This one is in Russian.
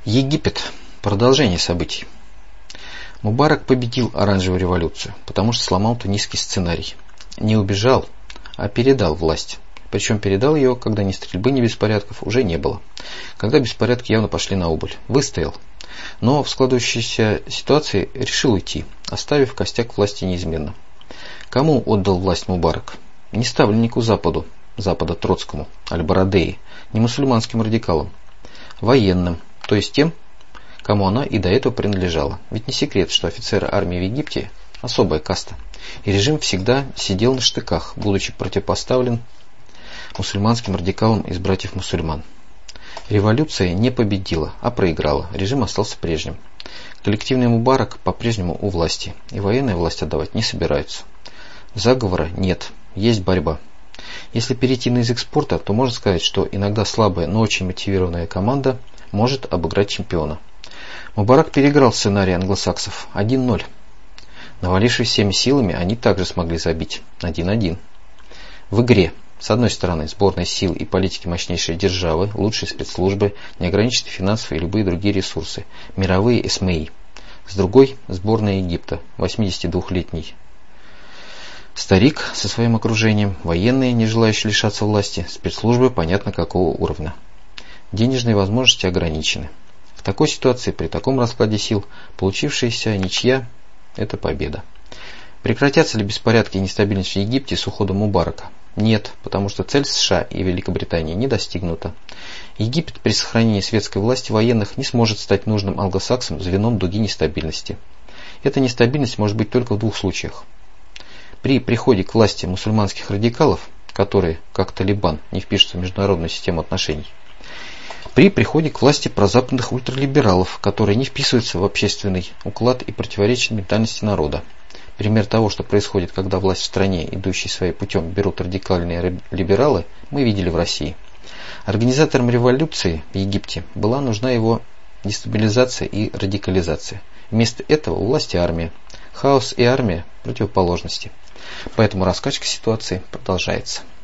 Египет. Продолжение событий. Мубарак победил оранжевую революцию, потому что сломал тунисский сценарий. Не убежал, а передал власть. Причем передал ее, когда ни стрельбы, ни беспорядков уже не было. Когда беспорядки явно пошли на убыль. Выстоял. Но в складывающейся ситуации решил уйти, оставив костяк власти неизменно. Кому отдал власть Мубарак? Не ставленнику Запада Троцкому, Аль-Барадеи, не мусульманским радикалам. Военным, то есть тем, кому она и до этого принадлежала. Ведь не секрет, что офицеры армии в Египте – особая каста. И режим всегда сидел на штыках, будучи противопоставлен мусульманским радикалам из братьев-мусульман. Революция не победила, а проиграла. Режим остался прежним. Коллективный Мубарак по-прежнему у власти, и военная власть отдавать не собираются. Заговора нет, есть борьба. Если перейти на язык спорта, то можно сказать, что иногда слабая, но очень мотивированная команда может обыграть чемпиона. Мубарак переиграл сценарий англосаксов 1-0. Навалившись всеми силами, они также смогли забить 1-1. В игре, с одной стороны, сборная сил и политики мощнейшей державы, лучшие спецслужбы, неограниченные финансовые и любые другие ресурсы, мировые СМИ. С другой, сборная Египта, 82-летний старик со своим окружением, военные, не желающие лишаться власти, спецслужбы понятно какого уровня. Денежные возможности ограничены. В такой ситуации, при таком раскладе сил, получившаяся ничья – это победа. Прекратятся ли беспорядки и нестабильность в Египте с уходом Мубарака? Нет, потому что цель США и Великобритании не достигнута. Египет при сохранении светской власти военных не сможет стать нужным англосаксам звеном дуги нестабильности. Эта нестабильность может быть только в двух случаях. При приходе к власти мусульманских радикалов, которые, как Талибан, не впишутся в международную систему отношений. При приходе к власти прозападных ультралибералов, которые не вписываются в общественный уклад и противоречат ментальности народа. Пример того, что происходит, когда власть в стране, идущей своим путем, берут радикальные либералы, мы видели в России. Организаторам революции в Египте была нужна его дестабилизация и радикализация. Вместо этого у власти армия. Хаос и армия – противоположности. Поэтому раскачка ситуации продолжается.